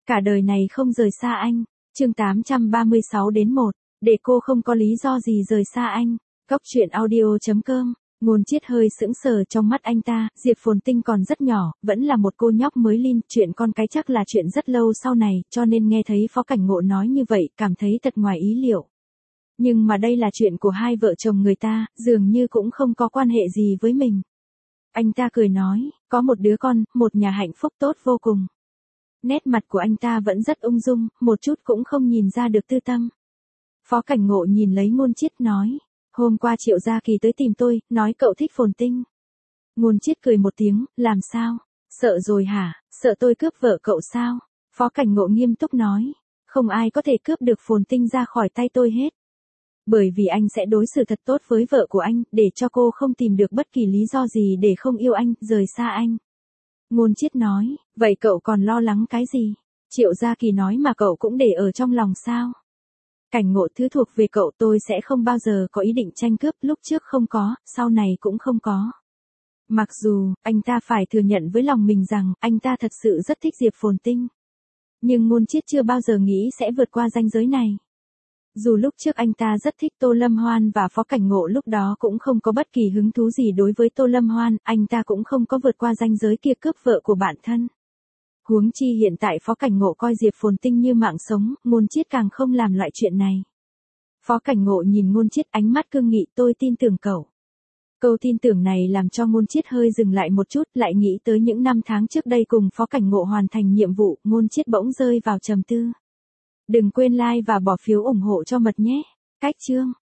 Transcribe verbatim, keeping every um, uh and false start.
Cả đời này không rời xa anh. Chương tám trăm ba mươi sáu đến một. Để cô không có lý do gì rời xa anh. Góc truyện audio chấm com. Ngôn Chiết hơi sững sờ trong mắt anh ta, Diệp Phồn Tinh còn rất nhỏ, vẫn là một cô nhóc mới lên, chuyện con cái chắc là chuyện rất lâu sau này, cho nên nghe thấy Phó Cảnh Ngộ nói như vậy, cảm thấy thật ngoài ý liệu. Nhưng mà đây là chuyện của hai vợ chồng người ta, dường như cũng không có quan hệ gì với mình. Anh ta cười nói, có một đứa con, một nhà hạnh phúc tốt vô cùng. Nét mặt của anh ta vẫn rất ung dung, một chút cũng không nhìn ra được tư tâm. Phó Cảnh Ngộ nhìn lấy Ngôn Chiết nói, hôm qua Triệu Gia Kỳ tới tìm tôi, nói cậu thích Phồn Tinh. Ngôn Chiết cười một tiếng, làm sao? Sợ rồi hả? Sợ tôi cướp vợ cậu sao? Phó Cảnh Ngộ nghiêm túc nói, không ai có thể cướp được Phồn Tinh ra khỏi tay tôi hết. Bởi vì anh sẽ đối xử thật tốt với vợ của anh, để cho cô không tìm được bất kỳ lý do gì để không yêu anh, rời xa anh. Ngôn Chiết nói, vậy cậu còn lo lắng cái gì? Triệu Gia Kỳ nói mà cậu cũng để ở trong lòng sao? Cảnh Ngộ, thứ thuộc về cậu tôi sẽ không bao giờ có ý định tranh cướp, lúc trước không có, sau này cũng không có. Mặc dù, anh ta phải thừa nhận với lòng mình rằng, anh ta thật sự rất thích Diệp Phồn Tinh. Nhưng Ngôn Chiết chưa bao giờ nghĩ sẽ vượt qua ranh giới này. Dù lúc trước anh ta rất thích Tô Lâm Hoan và Phó Cảnh Ngộ lúc đó cũng không có bất kỳ hứng thú gì đối với Tô Lâm Hoan, anh ta cũng không có vượt qua ranh giới kia cướp vợ của bạn thân. Huống chi hiện tại Phó Cảnh Ngộ coi Diệp Phồn Tinh như mạng sống, Ngôn Chiết càng không làm loại chuyện này. Phó Cảnh Ngộ nhìn Ngôn Chiết ánh mắt cương nghị, tôi tin tưởng cậu. Câu tin tưởng này làm cho Ngôn Chiết hơi dừng lại một chút, lại nghĩ tới những năm tháng trước đây cùng Phó Cảnh Ngộ hoàn thành nhiệm vụ, Ngôn Chiết bỗng rơi vào trầm tư. Đừng quên like và bỏ phiếu ủng hộ cho Mật nhé. Cách chương